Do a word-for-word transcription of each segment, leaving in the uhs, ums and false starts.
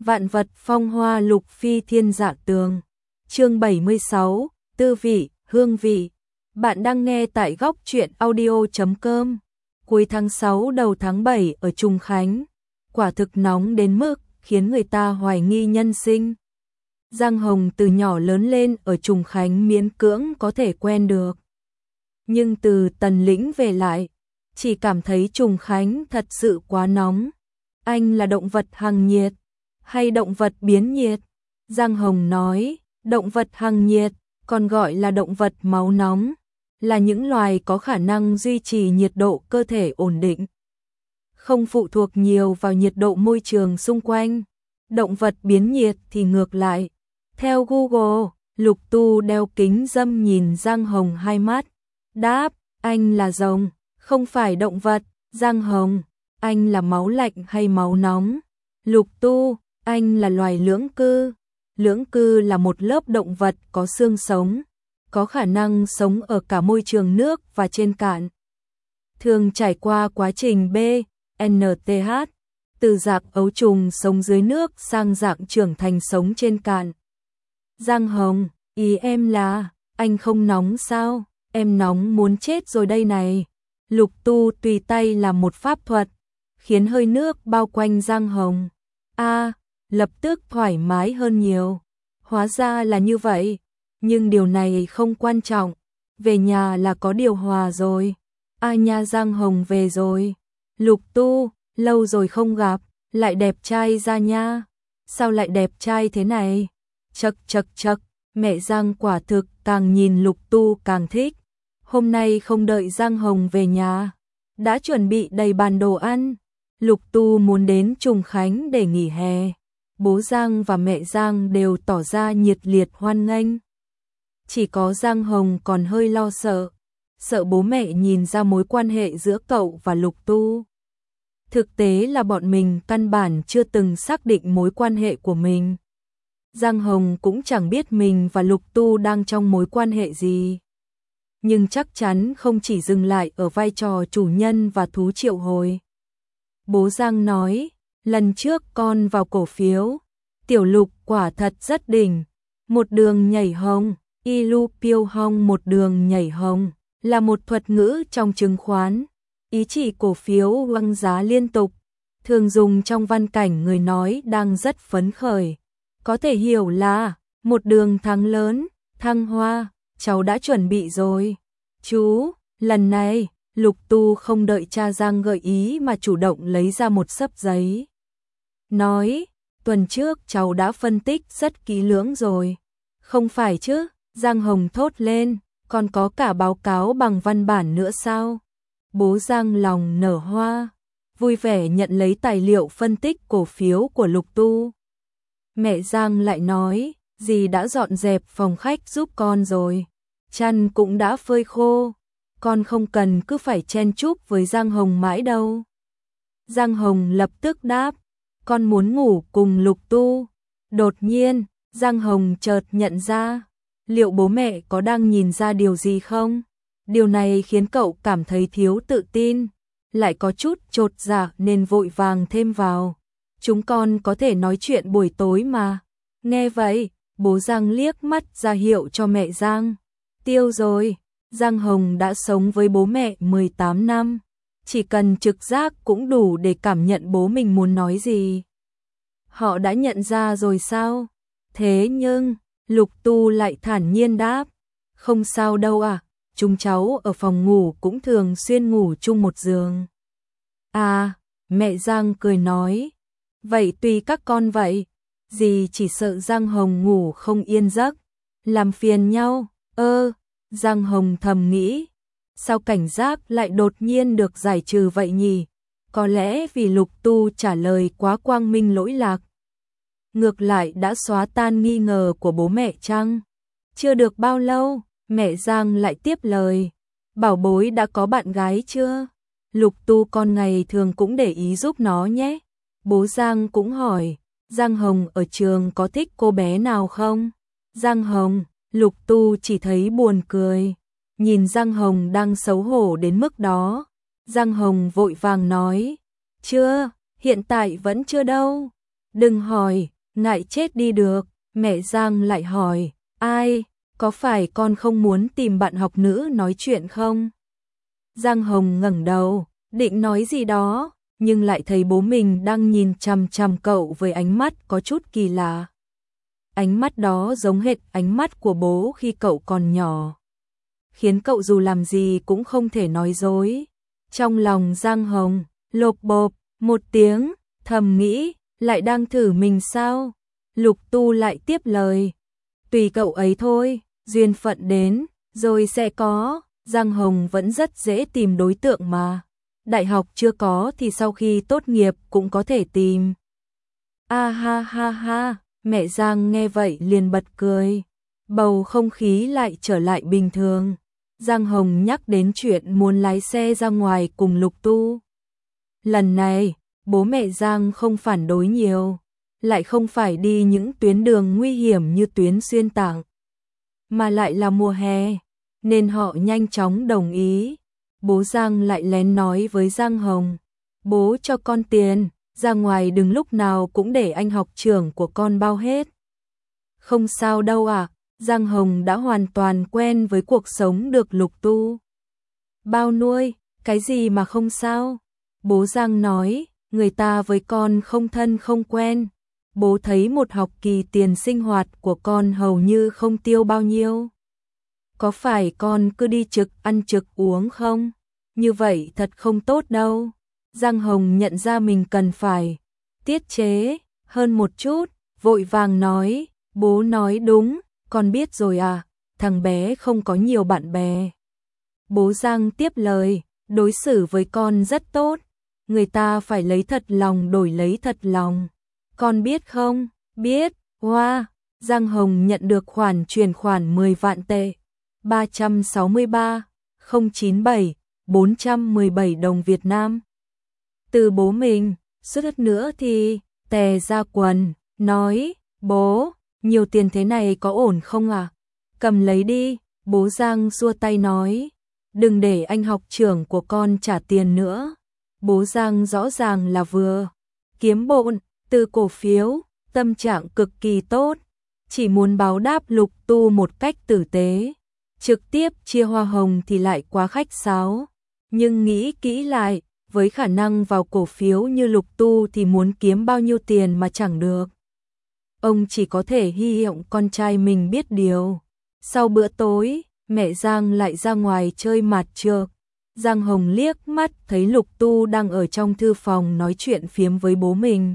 Vạn vật phong hoa lục phi thiên dạ tường. Chương bảy mươi sáu, tư vị, hương vị. Bạn đang nghe tại góc truyện audio chấm com. Cuối tháng sáu đầu tháng bảy ở Trùng Khánh, quả thực nóng đến mức khiến người ta hoài nghi nhân sinh. Giang Hồng từ nhỏ lớn lên ở Trùng Khánh miễn cưỡng có thể quen được. Nhưng từ Tần Lĩnh về lại, chỉ cảm thấy Trùng Khánh thật sự quá nóng. Anh là động vật hằng nhiệt hay động vật biến nhiệt? Giang Hồng nói, động vật hằng nhiệt, còn gọi là động vật máu nóng, là những loài có khả năng duy trì nhiệt độ cơ thể ổn định, không phụ thuộc nhiều vào nhiệt độ môi trường xung quanh. Động vật biến nhiệt thì ngược lại. Theo Google, Lục Tu đeo kính râm nhìn Giang Hồng hai mắt. Đáp, anh là rồng, không phải động vật. Giang Hồng, anh là máu lạnh hay máu nóng? Lục Tu, anh là loài lưỡng cư. Lưỡng cư là một lớp động vật có xương sống, có khả năng sống ở cả môi trường nước và trên cạn. Thường trải qua quá trình B, N T H, từ dạng ấu trùng sống dưới nước sang dạng trưởng thành sống trên cạn. Giang Hồng, ý em là, anh không nóng sao? Em nóng muốn chết rồi đây này. Lục Tu tùy tay làm một pháp thuật, khiến hơi nước bao quanh Giang Hồng. A, lập tức thoải mái hơn nhiều. Hóa ra là như vậy, nhưng điều này không quan trọng. Về nhà là có điều hòa rồi. A nha, Giang Hồng về rồi. Lục Tu, lâu rồi không gặp, lại đẹp trai ra nha. Sao lại đẹp trai thế này? Chậc chậc chậc, mẹ Giang quả thực càng nhìn Lục Tu càng thích. Hôm nay không đợi Giang Hồng về nhà, đã chuẩn bị đầy bàn đồ ăn. Lục Tu muốn đến Trùng Khánh để nghỉ hè. Bố Giang và mẹ Giang đều tỏ ra nhiệt liệt hoan nghênh. Chỉ có Giang Hồng còn hơi lo sợ, sợ bố mẹ nhìn ra mối quan hệ giữa cậu và Lục Tu. Thực tế là bọn mình căn bản chưa từng xác định mối quan hệ của mình. Giang Hồng cũng chẳng biết mình và Lục Tu đang trong mối quan hệ gì. Nhưng chắc chắn không chỉ dừng lại ở vai trò chủ nhân và thú triệu hồi. Bố Giang nói, lần trước con vào cổ phiếu, Tiểu Lục quả thật rất đỉnh. Một đường nhảy hồng, Ilu Piêu Hong một đường nhảy hồng, là một thuật ngữ trong chứng khoán, ý chỉ cổ phiếu tăng giá liên tục, thường dùng trong văn cảnh người nói đang rất phấn khởi. Có thể hiểu là, một đường thắng lớn, thăng hoa, cháu đã chuẩn bị rồi. Chú, lần này, Lục Tu không đợi cha Giang gợi ý mà chủ động lấy ra một xấp giấy. Nói, tuần trước cháu đã phân tích rất kỹ lưỡng rồi. Không phải chứ? Giang Hồng thốt lên, còn có cả báo cáo bằng văn bản nữa sao? Bố Giang lòng nở hoa, vui vẻ nhận lấy tài liệu phân tích cổ phiếu của Lục Tu. Mẹ Giang lại nói, dì đã dọn dẹp phòng khách giúp con rồi. Chăn cũng đã phơi khô, con không cần cứ phải chen chúc với Giang Hồng mãi đâu. Giang Hồng lập tức đáp, con muốn ngủ cùng Lục Tu. Đột nhiên, Giang Hồng chợt nhận ra, liệu bố mẹ có đang nhìn ra điều gì không? Điều này khiến cậu cảm thấy thiếu tự tin, lại có chút chột dạ nên vội vàng thêm vào. Chúng con có thể nói chuyện buổi tối mà. Nghe vậy, bố Giang liếc mắt ra hiệu cho mẹ Giang. Tiêu rồi, Giang Hồng đã sống với bố mẹ mười tám năm, chỉ cần trực giác cũng đủ để cảm nhận bố mình muốn nói gì. Họ đã nhận ra rồi sao? Thế nhưng, Lục Tu lại thản nhiên đáp, không sao đâu à, chúng cháu ở phòng ngủ cũng thường xuyên ngủ chung một giường. À, mẹ Giang cười nói, vậy tùy các con vậy, dì chỉ sợ Giang Hồng ngủ không yên giấc, làm phiền nhau. Ơ, Giang Hồng thầm nghĩ, sao cảnh giác lại đột nhiên được giải trừ vậy nhỉ? Có lẽ vì Lục Tu trả lời quá quang minh lỗi lạc, ngược lại đã xóa tan nghi ngờ của bố mẹ chăng? Chưa được bao lâu, mẹ Giang lại tiếp lời, bảo bối đã có bạn gái chưa? Lục Tu con ngày thường cũng để ý giúp nó nhé. Bố Giang cũng hỏi, Giang Hồng ở trường có thích cô bé nào không? Giang Hồng, Lục Tu chỉ thấy buồn cười, nhìn Giang Hồng đang xấu hổ đến mức đó. Giang Hồng vội vàng nói, chưa, hiện tại vẫn chưa đâu. Đừng hỏi, ngại chết đi được. Mẹ Giang lại hỏi, ai, có phải con không muốn tìm bạn học nữ nói chuyện không? Giang Hồng ngẩng đầu, định nói gì đó, nhưng lại thấy bố mình đang nhìn chằm chằm cậu với ánh mắt có chút kỳ lạ. Ánh mắt đó giống hệt ánh mắt của bố khi cậu còn nhỏ, khiến cậu dù làm gì cũng không thể nói dối. Trong lòng Giang Hồng lộp bộp một tiếng, thầm nghĩ, lại đang thử mình sao? Lục Tu lại tiếp lời, tùy cậu ấy thôi, duyên phận đến, rồi sẽ có. Giang Hồng vẫn rất dễ tìm đối tượng mà. Đại học chưa có thì sau khi tốt nghiệp cũng có thể tìm. A ha ha ha, mẹ Giang nghe vậy liền bật cười. Bầu không khí lại trở lại bình thường. Giang Hồng nhắc đến chuyện muốn lái xe ra ngoài cùng Lục Tu. Lần này, bố mẹ Giang không phản đối nhiều, lại không phải đi những tuyến đường nguy hiểm như tuyến xuyên Tạng, mà lại là mùa hè, nên họ nhanh chóng đồng ý. Bố Giang lại lén nói với Giang Hồng, bố cho con tiền, ra ngoài đừng lúc nào cũng để anh học trưởng của con bao hết. Không sao đâu ạ, à, Giang Hồng đã hoàn toàn quen với cuộc sống được Lục Tu bao nuôi, cái gì mà không sao. Bố Giang nói, người ta với con không thân không quen. Bố thấy một học kỳ tiền sinh hoạt của con hầu như không tiêu bao nhiêu. Có phải con cứ đi trực ăn trực uống không? Như vậy thật không tốt đâu. Giang Hồng nhận ra mình cần phải tiết chế hơn một chút, vội vàng nói, bố nói đúng, con biết rồi à, thằng bé không có nhiều bạn bè. Bố Giang tiếp lời, đối xử với con rất tốt, người ta phải lấy thật lòng đổi lấy thật lòng. Con biết không? Biết. Hoa, wow. Giang Hồng nhận được khoản chuyển khoản mười vạn tệ, ba trăm sáu mươi ba nghìn chín mươi bảy bốn trăm mười bảy đồng Việt Nam. Từ bố mình, suýt nữa thì tè ra quần, nói, bố, nhiều tiền thế này có ổn không à? Cầm lấy đi. Bố Giang xua tay nói, đừng để anh học trưởng của con trả tiền nữa. Bố Giang rõ ràng là vừa kiếm bộn từ cổ phiếu, tâm trạng cực kỳ tốt, chỉ muốn báo đáp Lục Tu một cách tử tế. Trực tiếp chia hoa hồng thì lại quá khách sáo, nhưng nghĩ kỹ lại, với khả năng vào cổ phiếu như Lục Tu thì muốn kiếm bao nhiêu tiền mà chẳng được. Ông chỉ có thể hy vọng con trai mình biết điều. Sau bữa tối, mẹ Giang lại ra ngoài chơi mạt trược. Giang Hồng liếc mắt thấy Lục Tu đang ở trong thư phòng nói chuyện phiếm với bố mình,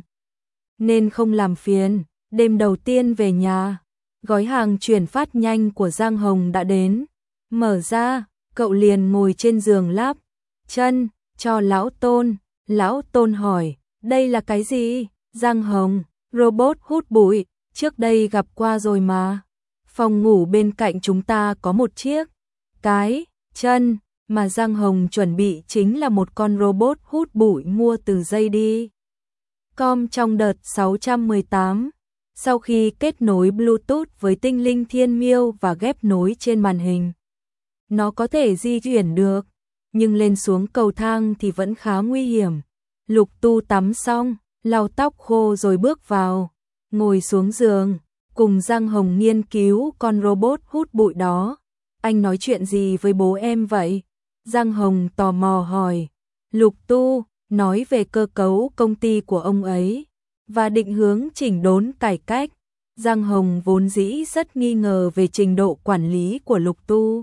nên không làm phiền. Đêm đầu tiên về nhà, gói hàng chuyển phát nhanh của Giang Hồng đã đến. Mở ra, cậu liền ngồi trên giường láp chân cho lão Tôn. Lão Tôn hỏi, đây là cái gì? Giang Hồng, robot hút bụi, trước đây gặp qua rồi mà. Phòng ngủ bên cạnh chúng ta có một chiếc. Cái chân mà Giang Hồng chuẩn bị chính là một con robot hút bụi mua từ dây đi com trong đợt sáu trăm mười tám. Sau khi kết nối Bluetooth với tinh linh thiên miêu và ghép nối trên màn hình, nó có thể di chuyển được, nhưng lên xuống cầu thang thì vẫn khá nguy hiểm. Lục Tu tắm xong, lau tóc khô rồi bước vào, ngồi xuống giường, cùng Giang Hồng nghiên cứu con robot hút bụi đó. Anh nói chuyện gì với bố em vậy? Giang Hồng tò mò hỏi. Lục Tu nói về cơ cấu công ty của ông ấy và định hướng chỉnh đốn cải cách. Giang Hồng vốn dĩ rất nghi ngờ về trình độ quản lý của Lục Tu,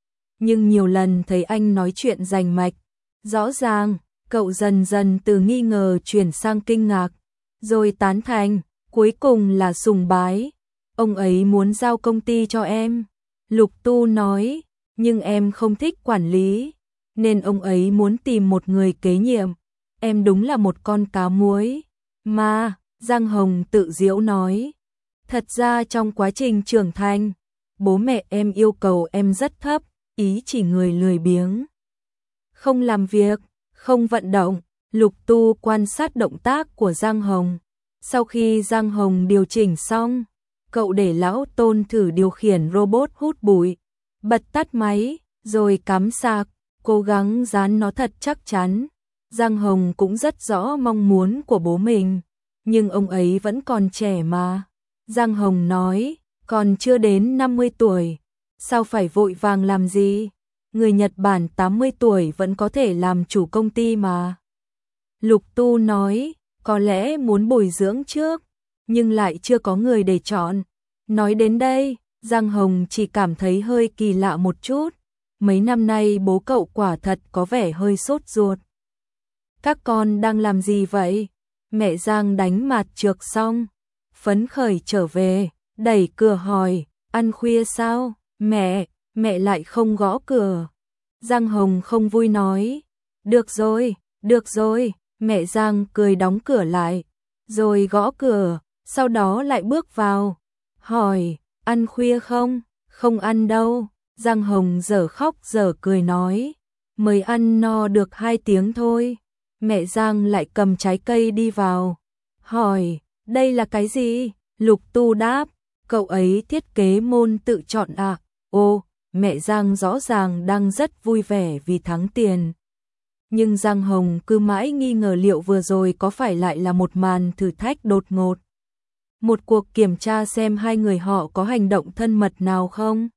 nhưng nhiều lần thấy anh nói chuyện rành mạch, rõ ràng, cậu dần dần từ nghi ngờ chuyển sang kinh ngạc, rồi tán thành, cuối cùng là sùng bái. Ông ấy muốn giao công ty cho em. Lục Tu nói, nhưng em không thích quản lý, nên ông ấy muốn tìm một người kế nhiệm. Em đúng là một con cá muối mà. Giang Hồng tự giễu nói, thật ra trong quá trình trưởng thành, bố mẹ em yêu cầu em rất thấp, ý chỉ người lười biếng, không làm việc, không vận động. Lục Tu quan sát động tác của Giang Hồng. Sau khi Giang Hồng điều chỉnh xong, cậu để lão Tôn thử điều khiển robot hút bụi, bật tắt máy, rồi cắm sạc, cố gắng dán nó thật chắc chắn. Giang Hồng cũng rất rõ mong muốn của bố mình, nhưng ông ấy vẫn còn trẻ mà. Giang Hồng nói, còn chưa đến năm mươi tuổi, sao phải vội vàng làm gì? Người Nhật Bản tám mươi tuổi vẫn có thể làm chủ công ty mà. Lục Tu nói, có lẽ muốn bồi dưỡng trước, nhưng lại chưa có người để chọn. Nói đến đây, Giang Hồng chỉ cảm thấy hơi kỳ lạ một chút. Mấy năm nay bố cậu quả thật có vẻ hơi sốt ruột. Các con đang làm gì vậy? Mẹ Giang đánh mạt trược xong, phấn khởi trở về, đẩy cửa hỏi, ăn khuya sao? Mẹ, mẹ lại không gõ cửa. Giang Hồng không vui nói, được rồi, được rồi. Mẹ Giang cười đóng cửa lại, rồi gõ cửa, sau đó lại bước vào, hỏi, ăn khuya không? Không ăn đâu. Giang Hồng dở khóc dở cười nói, mới ăn no được hai tiếng thôi. Mẹ Giang lại cầm trái cây đi vào, hỏi, đây là cái gì? Lục Tu đáp, cậu ấy thiết kế môn tự chọn à? Ô, mẹ Giang rõ ràng đang rất vui vẻ vì thắng tiền. Nhưng Giang Hồng cứ mãi nghi ngờ liệu vừa rồi có phải lại là một màn thử thách đột ngột. Một cuộc kiểm tra xem hai người họ có hành động thân mật nào không.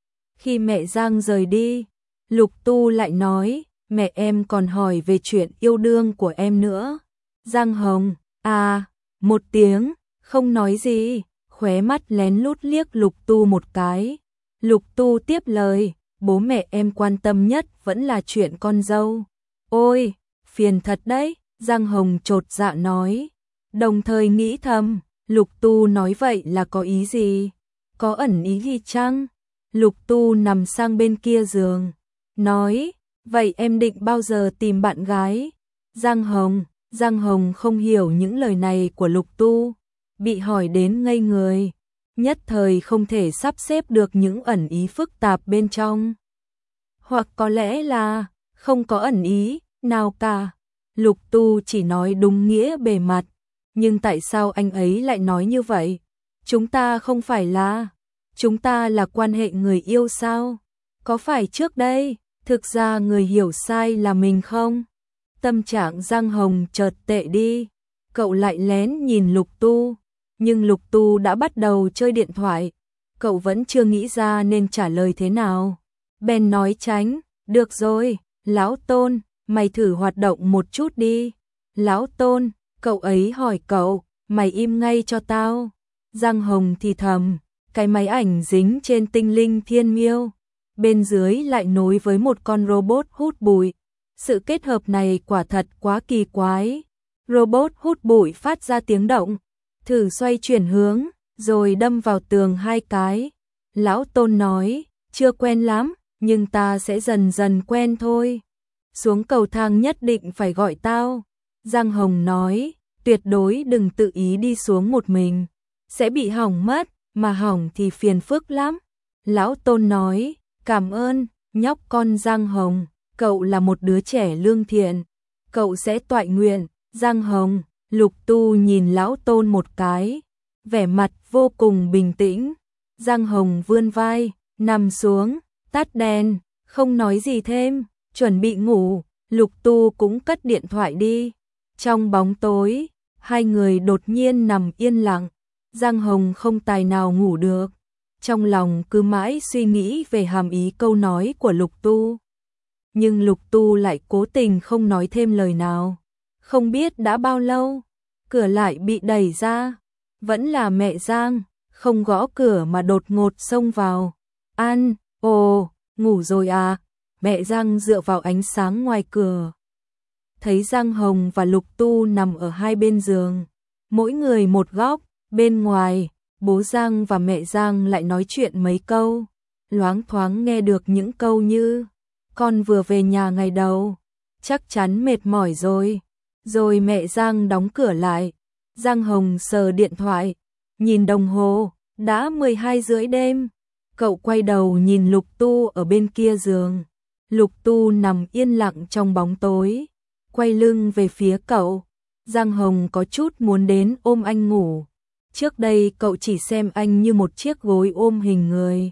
Khi mẹ Giang rời đi, Lục Tu lại nói, mẹ em còn hỏi về chuyện yêu đương của em nữa. Giang Hồng, à, một tiếng, không nói gì, khóe mắt lén lút liếc Lục Tu một cái. Lục Tu tiếp lời, bố mẹ em quan tâm nhất vẫn là chuyện con dâu. Ôi, phiền thật đấy, Giang Hồng chột dạ nói, đồng thời nghĩ thầm, Lục Tu nói vậy là có ý gì? Có ẩn ý gì chăng? Lục Tu nằm sang bên kia giường, nói, vậy em định bao giờ tìm bạn gái? Giang Hồng, Giang Hồng không hiểu những lời này của Lục Tu, bị hỏi đến ngây người, nhất thời không thể sắp xếp được những ẩn ý phức tạp bên trong. Hoặc có lẽ là không có ẩn ý nào cả. Lục Tu chỉ nói đúng nghĩa bề mặt, nhưng tại sao anh ấy lại nói như vậy? Chúng ta không phải là, chúng ta là quan hệ người yêu sao? Có phải trước đây, thực ra người hiểu sai là mình không? Tâm trạng Giang Hồng chợt tệ đi, cậu lại lén nhìn Lục Tu, nhưng Lục Tu đã bắt đầu chơi điện thoại, cậu vẫn chưa nghĩ ra nên trả lời thế nào. Bèn nói tránh, được rồi, Lão Tôn, mày thử hoạt động một chút đi. Lão Tôn, cậu ấy hỏi cậu, mày im ngay cho tao. Giang Hồng thì thầm, cái máy ảnh dính trên tinh linh thiên miêu, bên dưới lại nối với một con robot hút bụi. Sự kết hợp này quả thật quá kỳ quái. Robot hút bụi phát ra tiếng động, thử xoay chuyển hướng, rồi đâm vào tường hai cái. Lão Tôn nói, chưa quen lắm, nhưng ta sẽ dần dần quen thôi. Xuống cầu thang nhất định phải gọi tao. Giang Hồng nói, tuyệt đối đừng tự ý đi xuống một mình, sẽ bị hỏng mất, mà hỏng thì phiền phức lắm. Lão Tôn nói, cảm ơn, nhóc con Giang Hồng, cậu là một đứa trẻ lương thiện, cậu sẽ toại nguyện. Giang Hồng, Lục Tu nhìn Lão Tôn một cái, vẻ mặt vô cùng bình tĩnh. Giang Hồng vươn vai, nằm xuống, tắt đèn, không nói gì thêm, chuẩn bị ngủ. Lục Tu cũng cất điện thoại đi. Trong bóng tối, hai người đột nhiên nằm yên lặng. Giang Hồng không tài nào ngủ được, trong lòng cứ mãi suy nghĩ về hàm ý câu nói của Lục Tu. Nhưng Lục Tu lại cố tình không nói thêm lời nào. Không biết đã bao lâu, cửa lại bị đẩy ra, vẫn là mẹ Giang, không gõ cửa mà đột ngột xông vào. An, ồ, ngủ rồi à? Mẹ Giang dựa vào ánh sáng ngoài cửa, thấy Giang Hồng và Lục Tu nằm ở hai bên giường, mỗi người một góc. Bên ngoài, bố Giang và mẹ Giang lại nói chuyện mấy câu, loáng thoáng nghe được những câu như, con vừa về nhà ngày đầu, chắc chắn mệt mỏi rồi. Rồi mẹ Giang đóng cửa lại. Giang Hồng sờ điện thoại, nhìn đồng hồ, đã mười hai rưỡi đêm. Cậu quay đầu nhìn Lục Tu ở bên kia giường. Lục Tu nằm yên lặng trong bóng tối, quay lưng về phía cậu. Giang Hồng có chút muốn đến ôm anh ngủ. Trước đây cậu chỉ xem anh như một chiếc gối ôm hình người,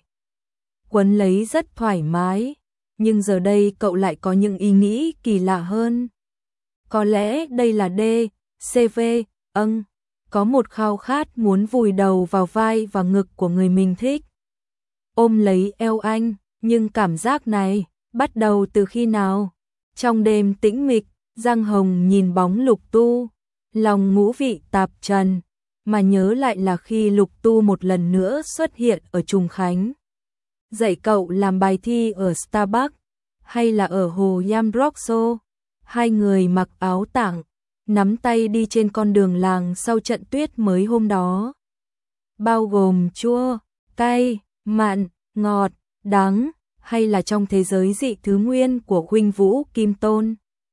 quấn lấy rất thoải mái, nhưng giờ đây cậu lại có những ý nghĩ kỳ lạ hơn. Có lẽ đây là D, C V, âng. có một khao khát muốn vùi đầu vào vai và ngực của người mình thích. Ôm lấy eo anh, nhưng cảm giác này bắt đầu từ khi nào? Trong đêm tĩnh mịch, Giang Hồng nhìn bóng Lục Tu, lòng ngũ vị tạp trần, mà nhớ lại là khi Lục Tu một lần nữa xuất hiện ở Trùng Khánh. Dạy cậu làm bài thi ở Starbucks, hay là ở hồ Yamrockso, hai người mặc áo tảng, nắm tay đi trên con đường làng sau trận tuyết mới hôm đó. Bao gồm chua, cay, mặn, ngọt, đắng, hay là trong thế giới dị thứ nguyên của Khuynh Vũ Kim Tôn.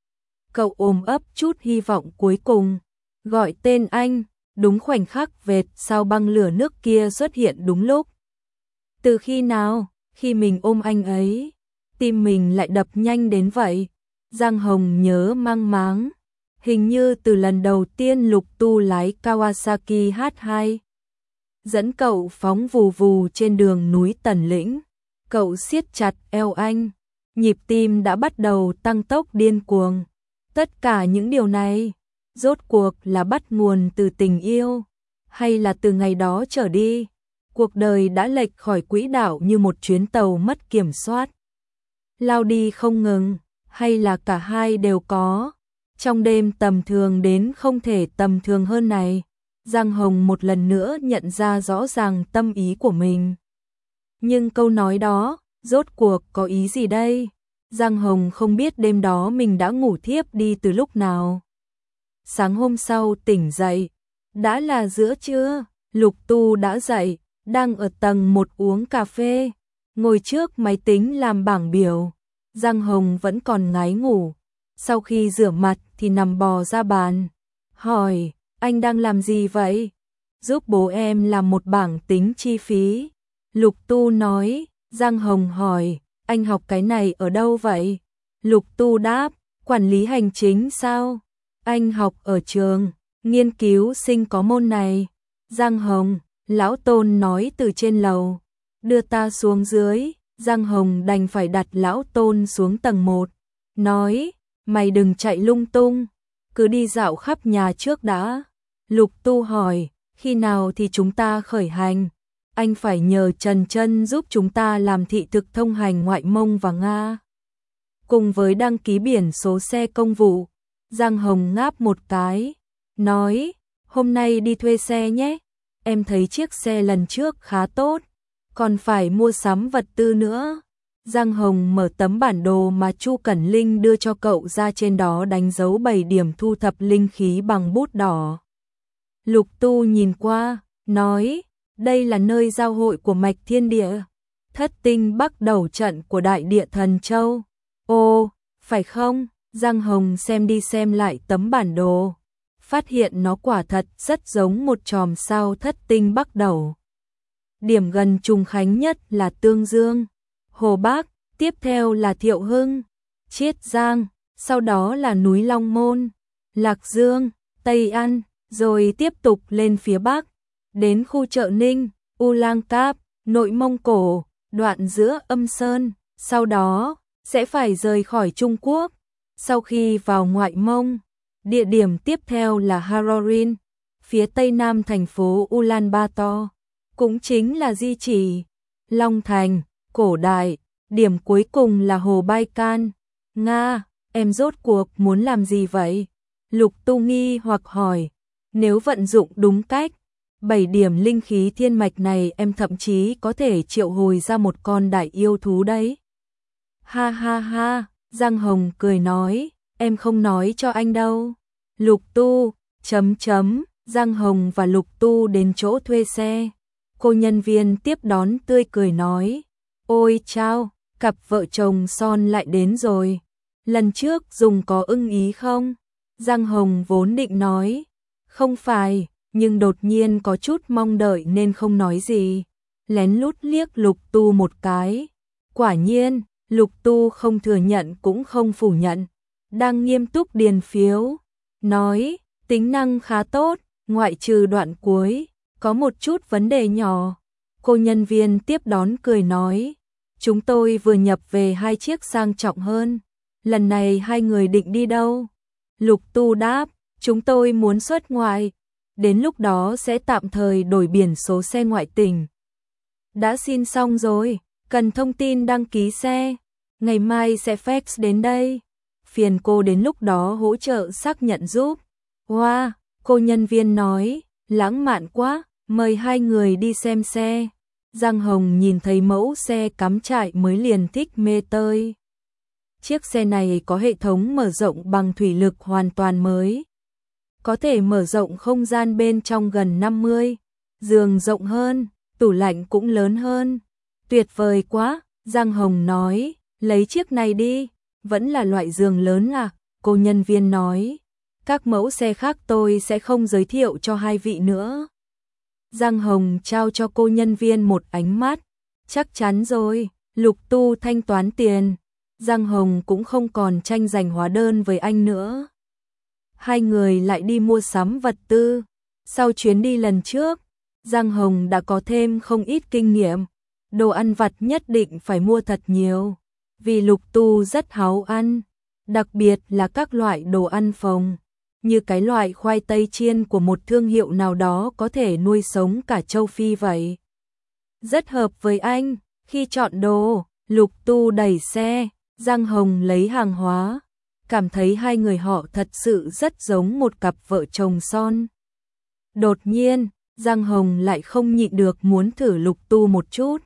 Cậu ôm ấp chút hy vọng cuối cùng, gọi tên anh, đúng khoảnh khắc vệt sao băng lửa nước kia xuất hiện đúng lúc. Từ khi nào, khi mình ôm anh ấy, tim mình lại đập nhanh đến vậy? Giang Hồng nhớ mang máng, hình như từ lần đầu tiên Lục Tu lái Kawasaki hát hai, dẫn cậu phóng vù vù trên đường núi Tần Lĩnh, cậu siết chặt eo anh, nhịp tim đã bắt đầu tăng tốc điên cuồng. Tất cả những điều này, rốt cuộc là bắt nguồn từ tình yêu, hay là từ ngày đó trở đi, cuộc đời đã lệch khỏi quỹ đạo như một chuyến tàu mất kiểm soát, lao đi không ngừng, hay là cả hai đều có. Trong đêm tầm thường đến không thể tầm thường hơn này, Giang Hồng một lần nữa nhận ra rõ ràng tâm ý của mình. Nhưng câu nói đó, rốt cuộc có ý gì đây? Giang Hồng không biết đêm đó mình đã ngủ thiếp đi từ lúc nào. Sáng hôm sau tỉnh dậy, đã là giữa trưa, Lục Tu đã dậy, đang ở tầng một uống cà phê, ngồi trước máy tính làm bảng biểu. Giang Hồng vẫn còn ngái ngủ, sau khi rửa mặt thì nằm bò ra bàn, hỏi, anh đang làm gì vậy? Giúp bố em làm một bảng tính chi phí. Lục Tu nói. Giang Hồng hỏi, anh học cái này ở đâu vậy? Lục Tu đáp, quản lý hành chính sao? Anh học ở trường, nghiên cứu sinh có môn này. Giang Hồng, lão Tôn nói từ trên lầu, đưa ta xuống dưới. Giang Hồng đành phải đặt lão Tôn xuống tầng một, nói, mày đừng chạy lung tung, cứ đi dạo khắp nhà trước đã. Lục Tu hỏi, khi nào thì chúng ta khởi hành? Anh phải nhờ Trần Trân giúp chúng ta làm thị thực thông hành ngoại Mông và Nga, cùng với đăng ký biển số xe công vụ. Giang Hồng ngáp một cái, nói, hôm nay đi thuê xe nhé, em thấy chiếc xe lần trước khá tốt, còn phải mua sắm vật tư nữa. Giang Hồng mở tấm bản đồ mà Chu Cẩn Linh đưa cho cậu ra, trên đó đánh dấu bảy điểm thu thập linh khí bằng bút đỏ. Lục Tu nhìn qua, nói, đây là nơi giao hội của mạch thiên địa, thất tinh bắc đầu trận của đại địa thần châu. Ồ, phải không? Giang Hồng xem đi xem lại tấm bản đồ, phát hiện nó quả thật rất giống một chòm sao thất tinh bắc đầu. Điểm gần Trùng Khánh nhất là Tương Dương, Hồ Bắc, tiếp theo là Thiệu Hưng, Chiết Giang, sau đó là núi Long Môn, Lạc Dương, Tây An, rồi tiếp tục lên phía Bắc, đến khu Chợ Ninh, U Lang Cáp, Nội Mông Cổ, đoạn giữa Âm Sơn, sau đó sẽ phải rời khỏi Trung Quốc. Sau khi vào ngoại Mông, địa điểm tiếp theo là Harorin, phía tây nam thành phố Ulaanbaatar, cũng chính là di chỉ Long Thành, cổ đại, điểm cuối cùng là Hồ Baikal. Nga, em rốt cuộc muốn làm gì vậy? Lục Tu nghi hoặc hỏi, nếu vận dụng đúng cách, bảy điểm linh khí thiên mạch này em thậm chí có thể triệu hồi ra một con đại yêu thú đấy. Ha ha ha, Giang Hồng cười nói, em không nói cho anh đâu. Lục Tu, chấm chấm, Giang Hồng và Lục Tu đến chỗ thuê xe. Cô nhân viên tiếp đón tươi cười nói, ôi chao, cặp vợ chồng son lại đến rồi. Lần trước dùng có ưng ý không? Giang Hồng vốn định nói, không phải, nhưng đột nhiên có chút mong đợi nên không nói gì. Lén lút liếc Lục Tu một cái. Quả nhiên, Lục Tu không thừa nhận cũng không phủ nhận, đang nghiêm túc điền phiếu, nói, tính năng khá tốt, ngoại trừ đoạn cuối, có một chút vấn đề nhỏ. Cô nhân viên tiếp đón cười nói, chúng tôi vừa nhập về hai chiếc sang trọng hơn, lần này hai người định đi đâu? Lục Tu đáp, chúng tôi muốn xuất ngoại. đến lúc đó sẽ tạm thời đổi biển số xe ngoại tỉnh. Đã xin xong rồi, cần thông tin đăng ký xe, ngày mai sẽ fax đến đây. Phiền cô đến lúc đó hỗ trợ xác nhận giúp. Wow, cô nhân viên nói, lãng mạn quá, mời hai người đi xem xe. Giang Hồng nhìn thấy mẫu xe cắm trại mới liền thích mê tơi. Chiếc xe này có hệ thống mở rộng bằng thủy lực hoàn toàn mới. Có thể mở rộng không gian bên trong gần năm mươi, giường rộng hơn, tủ lạnh cũng lớn hơn. Tuyệt vời quá, Giang Hồng nói, lấy chiếc này đi, vẫn là loại giường lớn à, cô nhân viên nói. Các mẫu xe khác tôi sẽ không giới thiệu cho hai vị nữa. Giang Hồng trao cho cô nhân viên một ánh mắt, chắc chắn rồi, Lục Tu thanh toán tiền. Giang Hồng cũng không còn tranh giành hóa đơn với anh nữa. Hai người lại đi mua sắm vật tư. Sau chuyến đi lần trước, Giang Hồng đã có thêm không ít kinh nghiệm. Đồ ăn vặt nhất định phải mua thật nhiều, vì Lục Tu rất háo ăn, đặc biệt là các loại đồ ăn phòng, như cái loại khoai tây chiên của một thương hiệu nào đó có thể nuôi sống cả châu Phi vậy. Rất hợp với anh. Khi chọn đồ, Lục Tu đẩy xe, Giang Hồng lấy hàng hóa, cảm thấy hai người họ thật sự rất giống một cặp vợ chồng son. Đột nhiên, Giang Hồng lại không nhịn được muốn thử Lục Tu một chút.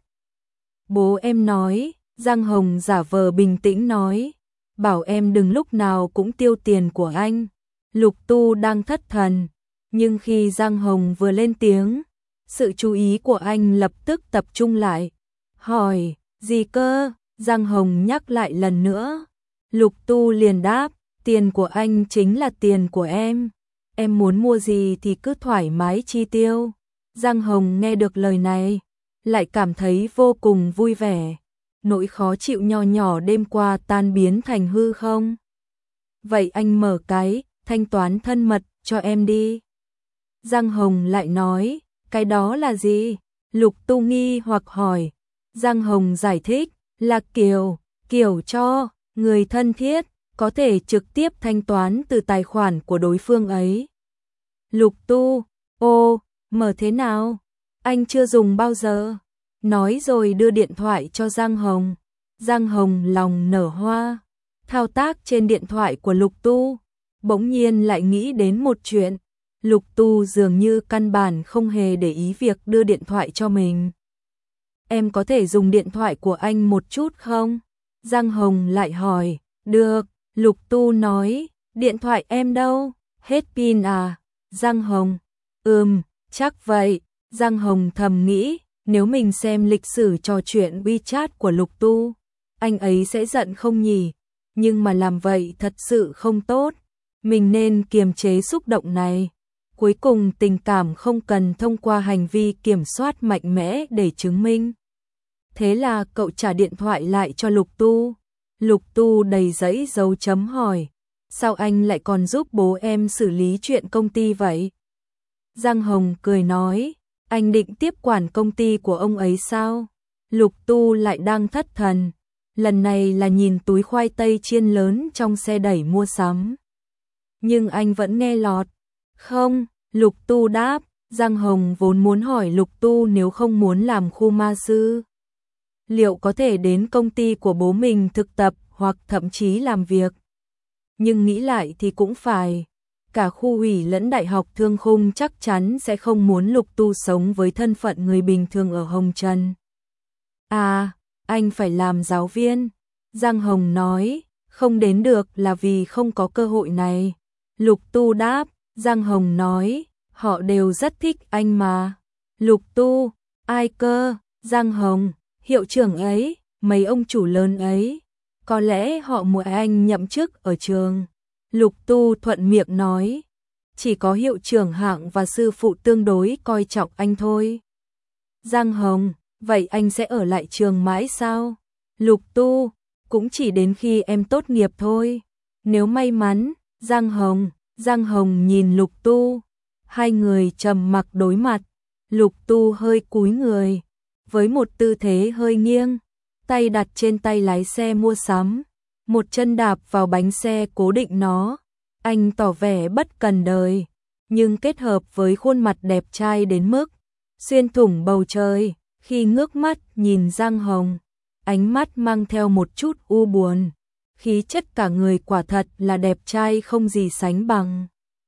Bố em nói, Giang Hồng giả vờ bình tĩnh nói, bảo em đừng lúc nào cũng tiêu tiền của anh. Lục Tu đang thất thần, nhưng khi Giang Hồng vừa lên tiếng, sự chú ý của anh lập tức tập trung lại. Hỏi, gì cơ? Giang Hồng nhắc lại lần nữa. Lục Tu liền đáp, tiền của anh chính là tiền của em. Em muốn mua gì thì cứ thoải mái chi tiêu. Giang Hồng nghe được lời này, lại cảm thấy vô cùng vui vẻ. Nỗi khó chịu nho nhỏ đêm qua tan biến thành hư không. Vậy anh mở cái thanh toán thân mật cho em đi. Giang Hồng lại nói, cái đó là gì? Lục Tu nghi hoặc hỏi. Giang Hồng giải thích, là kiểu, kiểu cho người thân thiết có thể trực tiếp thanh toán từ tài khoản của đối phương ấy. Lục Tu, ô, mở thế nào? Anh chưa dùng bao giờ. Nói rồi đưa điện thoại cho Giang Hồng. Giang Hồng lòng nở hoa, thao tác trên điện thoại của Lục Tu, bỗng nhiên lại nghĩ đến một chuyện. Lục Tu dường như căn bản không hề để ý việc đưa điện thoại cho mình. Em có thể dùng điện thoại của anh một chút không? Giang Hồng lại hỏi. Được, Lục Tu nói, điện thoại em đâu? Hết pin à? Giang Hồng, ừm, chắc vậy. Giang Hồng thầm nghĩ, nếu mình xem lịch sử trò chuyện WeChat của Lục Tu, anh ấy sẽ giận không nhỉ? Nhưng mà làm vậy thật sự không tốt. Mình nên kiềm chế xúc động này. Cuối cùng tình cảm không cần thông qua hành vi kiểm soát mạnh mẽ để chứng minh. Thế là cậu trả điện thoại lại cho Lục Tu. Lục Tu đầy dãy dấu chấm hỏi. Sao anh lại còn giúp bố em xử lý chuyện công ty vậy? Giang Hồng cười nói. Anh định tiếp quản công ty của ông ấy sao? Lục Tu lại đang thất thần. Lần này là nhìn túi khoai tây chiên lớn trong xe đẩy mua sắm. Nhưng anh vẫn nghe lọt. Không, Lục Tu đáp. Giang Hồng vốn muốn hỏi Lục Tu nếu không muốn làm khu ma sư, liệu có thể đến công ty của bố mình thực tập hoặc thậm chí làm việc. Nhưng nghĩ lại thì cũng phải. Cả khu ủy lẫn đại học Thương Khung chắc chắn sẽ không muốn Lục Tu sống với thân phận người bình thường ở Hồng Trần. À, anh phải làm giáo viên. Giang Hồng nói, không đến được là vì không có cơ hội này. Lục Tu đáp. Giang Hồng nói, họ đều rất thích anh mà. Lục Tu, ai cơ? Giang Hồng, hiệu trưởng ấy, mấy ông chủ lớn ấy. Có lẽ họ muốn anh nhậm chức ở trường. Lục Tu thuận miệng nói, chỉ có hiệu trưởng Hạng và sư phụ tương đối coi trọng anh thôi. Giang Hồng, vậy anh sẽ ở lại trường mãi sao? Lục Tu, cũng chỉ đến khi em tốt nghiệp thôi. Nếu may mắn. Giang Hồng, Giang Hồng nhìn Lục Tu. Hai người trầm mặc đối mặt. Lục Tu hơi cúi người, với một tư thế hơi nghiêng, tay đặt trên tay lái xe mua sắm, một chân đạp vào bánh xe cố định nó. Anh tỏ vẻ bất cần đời. nhưng kết hợp với khuôn mặt đẹp trai đến mức xuyên thủng bầu trời. Khi ngước mắt nhìn Giang Hồng, ánh mắt mang theo một chút u buồn, khí chất cả người quả thật là đẹp trai không gì sánh bằng.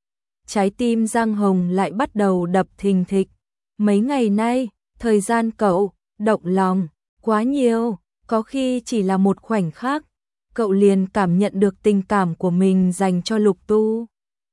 Trái tim Giang Hồng lại bắt đầu đập thình thịch. Mấy ngày nay, thời gian cậu động lòng quá nhiều, có khi chỉ là một khoảnh khắc, cậu liền cảm nhận được tình cảm của mình dành cho Lục Tu.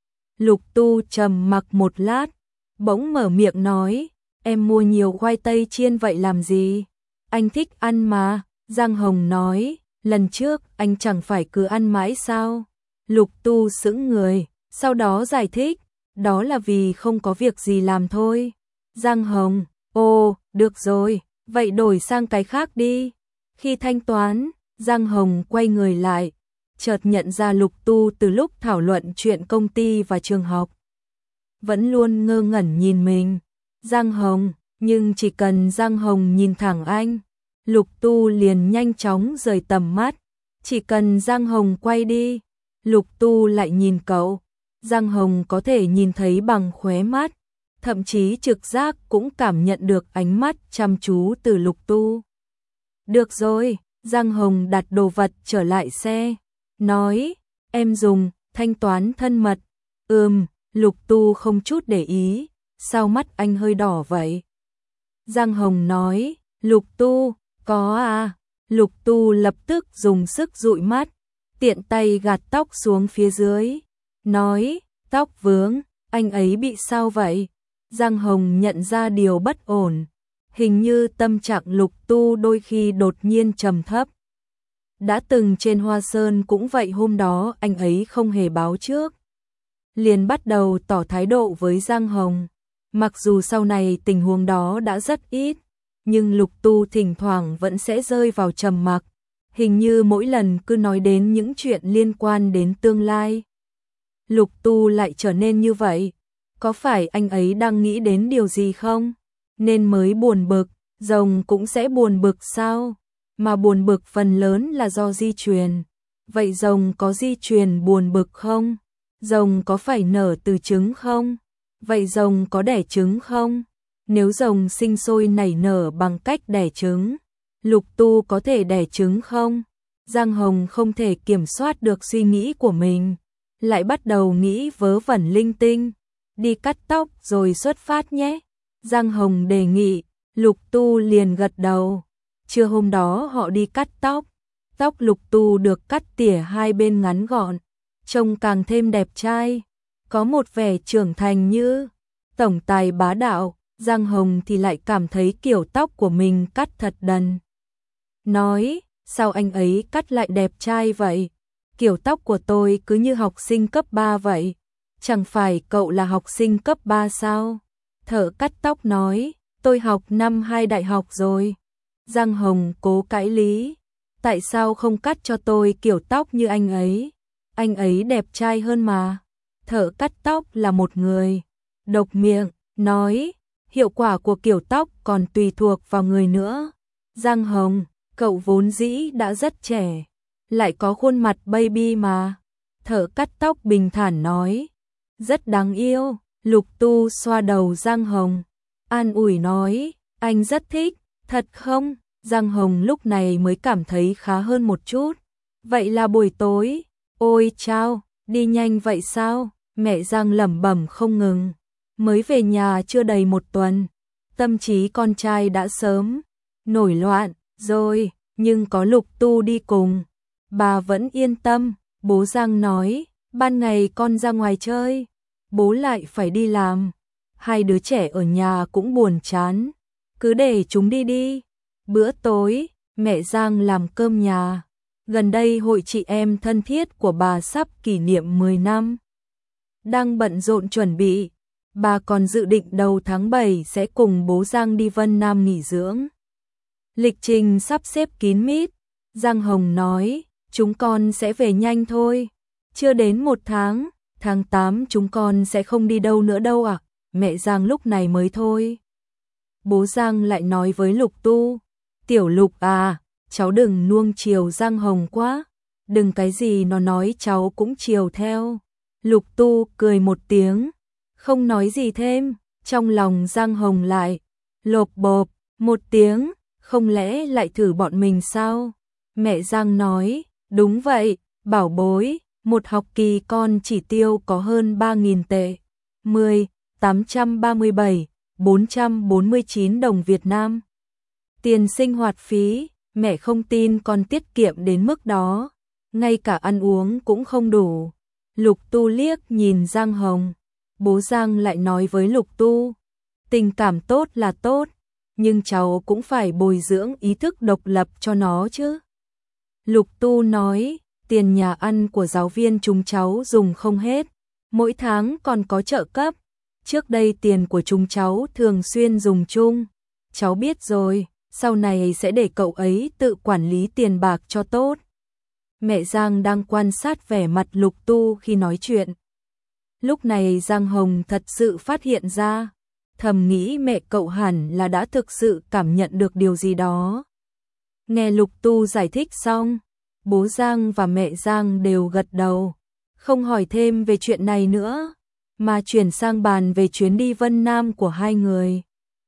Lục Tu trầm mặc một lát, bỗng mở miệng nói, em mua nhiều khoai tây chiên vậy làm gì? Anh thích ăn mà. Giang Hồng nói, lần trước anh chẳng phải cứ ăn mãi sao? Lục Tu sững người, sau đó giải thích, đó là vì không có việc gì làm thôi. Giang Hồng, ồ, được rồi, vậy đổi sang cái khác đi. Khi thanh toán, Giang Hồng quay người lại, chợt nhận ra Lục Tu từ lúc thảo luận chuyện công ty và trường học vẫn luôn ngơ ngẩn nhìn mình. Giang Hồng, nhưng chỉ cần Giang Hồng nhìn thẳng anh, Lục Tu liền nhanh chóng rời tầm mắt. Chỉ cần Giang Hồng quay đi, Lục Tu lại nhìn cậu. Giang Hồng có thể nhìn thấy bằng khóe mắt, thậm chí trực giác cũng cảm nhận được ánh mắt chăm chú từ Lục Tu. Được rồi, Giang Hồng đặt đồ vật trở lại xe, nói, em dùng thanh toán thân mật. Ừm, Lục Tu không chút để ý, sao mắt anh hơi đỏ vậy? Giang Hồng nói, Lục Tu, có à? Lục Tu lập tức dùng sức dụi mắt, tiện tay gạt tóc xuống phía dưới, nói, tóc vướng, anh ấy bị sao vậy? Giang Hồng nhận ra điều bất ổn, hình như tâm trạng Lục Tu đôi khi đột nhiên trầm thấp. Đã từng trên Hoa Sơn cũng vậy, hôm đó anh ấy không hề báo trước, liền bắt đầu tỏ thái độ với Giang Hồng. Mặc dù sau này tình huống đó đã rất ít, nhưng Lục Tu thỉnh thoảng vẫn sẽ rơi vào trầm mặc, hình như mỗi lần cứ nói đến những chuyện liên quan đến tương lai, Lục Tu lại trở nên như vậy. Có phải anh ấy đang nghĩ đến điều gì không? Nên mới buồn bực, rồng cũng sẽ buồn bực sao? Mà buồn bực phần lớn là do di truyền. Vậy rồng có di truyền buồn bực không? Rồng có phải nở từ trứng không? Vậy rồng có đẻ trứng không? Nếu rồng sinh sôi nảy nở bằng cách đẻ trứng, Lục Tu có thể đẻ trứng không? Giang Hồng không thể kiểm soát được suy nghĩ của mình, lại bắt đầu nghĩ vớ vẩn linh tinh. Đi cắt tóc rồi xuất phát nhé. Giang Hồng đề nghị, Lục Tu liền gật đầu. Trưa hôm đó họ đi cắt tóc. Tóc Lục Tu được cắt tỉa hai bên ngắn gọn, trông càng thêm đẹp trai, có một vẻ trưởng thành như tổng tài bá đạo. Giang Hồng thì lại cảm thấy kiểu tóc của mình cắt thật đần. Nói, sao anh ấy cắt lại đẹp trai vậy? Kiểu tóc của tôi cứ như học sinh cấp ba vậy. Chẳng phải cậu là học sinh cấp ba sao? Thợ cắt tóc nói, tôi học năm hai đại học rồi. Giang Hồng cố cãi lý, tại sao không cắt cho tôi kiểu tóc như anh ấy? Anh ấy đẹp trai hơn mà. Thợ cắt tóc là một người độc miệng, nói, hiệu quả của kiểu tóc còn tùy thuộc vào người nữa. Giang Hồng, cậu vốn dĩ đã rất trẻ, lại có khuôn mặt baby mà. Thợ cắt tóc bình thản nói, rất đáng yêu. Lục Tu xoa đầu Giang Hồng, an ủi nói, anh rất thích, thật không? Giang Hồng lúc này mới cảm thấy khá hơn một chút. Vậy là buổi tối, ôi chao, đi nhanh vậy sao? Mẹ Giang lẩm bẩm không ngừng, mới về nhà chưa đầy một tuần, tâm trí con trai đã sớm nổi loạn rồi, nhưng có Lục Tu đi cùng, bà vẫn yên tâm. Bố Giang nói, ban ngày con ra ngoài chơi, bố lại phải đi làm, hai đứa trẻ ở nhà cũng buồn chán, cứ để chúng đi đi. Bữa tối, mẹ Giang làm cơm nhà. Gần đây hội chị em thân thiết của bà sắp kỷ niệm mười năm, đang bận rộn chuẩn bị. Bà còn dự định đầu tháng bảy sẽ cùng bố Giang đi Vân Nam nghỉ dưỡng. Lịch trình sắp xếp kín mít. Giang Hồng nói, chúng con sẽ về nhanh thôi, chưa đến một tháng, tháng tám chúng con sẽ không đi đâu nữa đâu ạ. À? Mẹ Giang lúc này mới thôi. Bố Giang lại nói với Lục Tu, tiểu Lục à, cháu đừng nuông chiều Giang Hồng quá, đừng cái gì nó nói cháu cũng chiều theo. Lục Tu cười một tiếng, không nói gì thêm, trong lòng Giang Hồng lại lộp bộp một tiếng, không lẽ lại thử bọn mình sao? Mẹ Giang nói, đúng vậy, bảo bối, một học kỳ con chỉ tiêu có hơn ba nghìn tệ, mười, tám trăm ba mươi bảy, bốn trăm bốn mươi chín đồng Việt Nam. Tiền sinh hoạt phí, mẹ không tin con tiết kiệm đến mức đó, ngay cả ăn uống cũng không đủ. Lục Tu liếc nhìn Giang Hồng, bố Giang lại nói với Lục Tu, tình cảm tốt là tốt, nhưng cháu cũng phải bồi dưỡng ý thức độc lập cho nó chứ. Lục Tu nói, tiền nhà ăn của giáo viên chúng cháu dùng không hết, mỗi tháng còn có trợ cấp, trước đây tiền của chúng cháu thường xuyên dùng chung, cháu biết rồi, sau này sẽ để cậu ấy tự quản lý tiền bạc cho tốt. Mẹ Giang đang quan sát vẻ mặt Lục Tu khi nói chuyện. Lúc này Giang Hồng thật sự phát hiện ra, thầm nghĩ mẹ cậu hẳn là đã thực sự cảm nhận được điều gì đó. Nghe Lục Tu giải thích xong, bố Giang và mẹ Giang đều gật đầu, không hỏi thêm về chuyện này nữa, mà chuyển sang bàn về chuyến đi Vân Nam của hai người.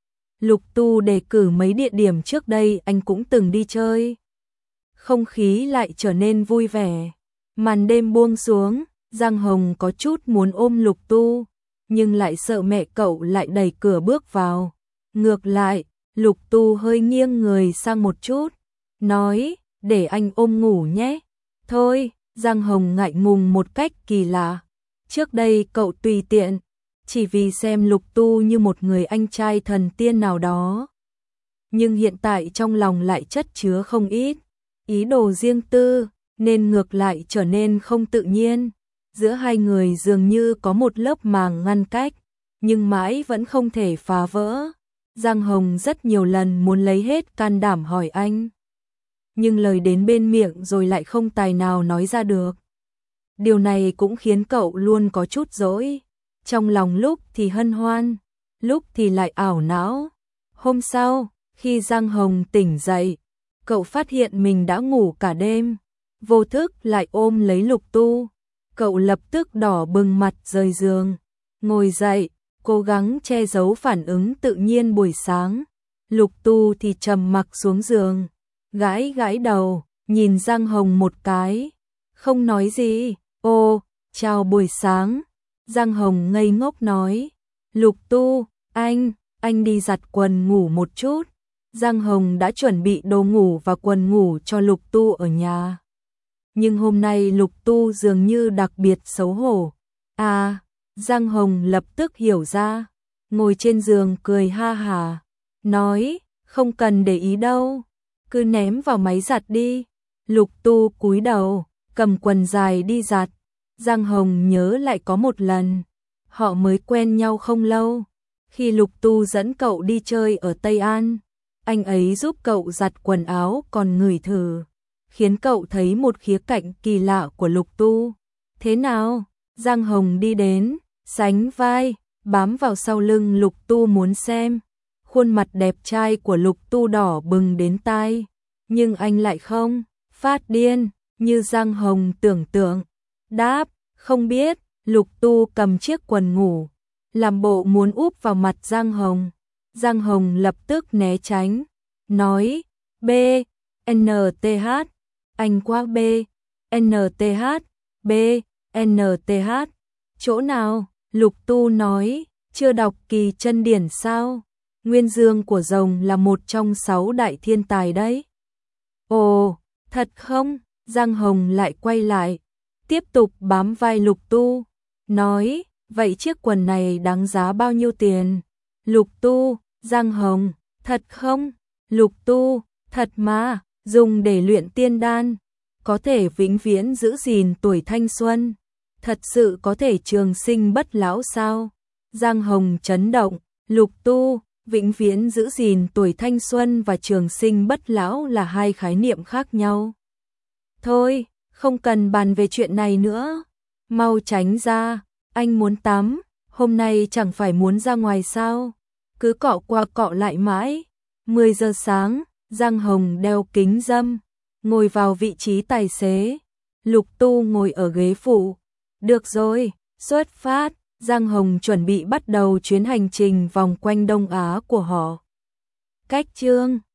Lục Tu đề cử mấy địa điểm trước đây anh cũng từng đi chơi. Không khí lại trở nên vui vẻ. Màn đêm buông xuống, Giang Hồng có chút muốn ôm Lục Tu, nhưng lại sợ mẹ cậu lại đẩy cửa bước vào. Ngược lại, Lục Tu hơi nghiêng người sang một chút, nói, để anh ôm ngủ nhé. Thôi, Giang Hồng ngại ngùng một cách kỳ lạ. Trước đây cậu tùy tiện, chỉ vì xem Lục Tu như một người anh trai thần tiên nào đó. Nhưng hiện tại trong lòng lại chất chứa không ít ý đồ riêng tư, nên ngược lại trở nên không tự nhiên. Giữa hai người dường như có một lớp màng ngăn cách, nhưng mãi vẫn không thể phá vỡ. Giang Hồng rất nhiều lần muốn lấy hết can đảm hỏi anh, nhưng lời đến bên miệng rồi lại không tài nào nói ra được. Điều này cũng khiến cậu luôn có chút dỗi, trong lòng lúc thì hân hoan, lúc thì lại ảo não. Hôm sau, khi Giang Hồng tỉnh dậy, cậu phát hiện mình đã ngủ cả đêm, vô thức lại ôm lấy Lục Tu. Cậu lập tức đỏ bừng mặt rời giường, ngồi dậy, cố gắng che giấu phản ứng tự nhiên buổi sáng. Lục Tu thì trầm mặc xuống giường, gãi gãi đầu, nhìn Giang Hồng một cái, không nói gì. Ô, chào buổi sáng. Giang Hồng ngây ngốc nói, Lục Tu, anh, anh đi giặt quần ngủ một chút. Giang Hồng đã chuẩn bị đồ ngủ và quần ngủ cho Lục Tu ở nhà. Nhưng hôm nay Lục Tu dường như đặc biệt xấu hổ. À, Giang Hồng lập tức hiểu ra, ngồi trên giường cười ha hà, nói, không cần để ý đâu, cứ ném vào máy giặt đi. Lục Tu cúi đầu, cầm quần dài đi giặt. Giang Hồng nhớ lại có một lần, họ mới quen nhau không lâu, khi Lục Tu dẫn cậu đi chơi ở Tây An, anh ấy giúp cậu giặt quần áo còn ngửi thử, khiến cậu thấy một khía cạnh kỳ lạ của Lục Tu. Thế nào? Giang Hồng đi đến, sánh vai, bám vào sau lưng Lục Tu muốn xem. Khuôn mặt đẹp trai của Lục Tu đỏ bừng đến tai, nhưng anh lại không phát điên như Giang Hồng tưởng tượng. Đáp, không biết. Lục Tu cầm chiếc quần ngủ, làm bộ muốn úp vào mặt Giang Hồng. Giang Hồng lập tức né tránh, nói, B, N, T, H, anh qua B, N, T, H, B, N, T, H. Chỗ nào? Lục Tu nói, chưa đọc kỳ chân điển sao? Nguyên dương của rồng là một trong sáu đại thiên tài đấy. Ồ, thật không? Giang Hồng lại quay lại, tiếp tục bám vai Lục Tu, nói, vậy chiếc quần này đáng giá bao nhiêu tiền? Lục Tu, Giang Hồng, thật không? Lục Tu, thật mà, dùng để luyện tiên đan, có thể vĩnh viễn giữ gìn tuổi thanh xuân, thật sự có thể trường sinh bất lão sao? Giang Hồng chấn động, Lục Tu, vĩnh viễn giữ gìn tuổi thanh xuân và trường sinh bất lão là hai khái niệm khác nhau. Thôi, không cần bàn về chuyện này nữa, mau tránh ra, anh muốn tắm, hôm nay chẳng phải muốn ra ngoài sao? Cứ cọ qua cọ lại mãi. mười giờ sáng, Giang Hồng đeo kính râm, ngồi vào vị trí tài xế. Lục Tu ngồi ở ghế phụ. Được rồi, xuất phát. Giang Hồng chuẩn bị bắt đầu chuyến hành trình vòng quanh Đông Á của họ. Cách chương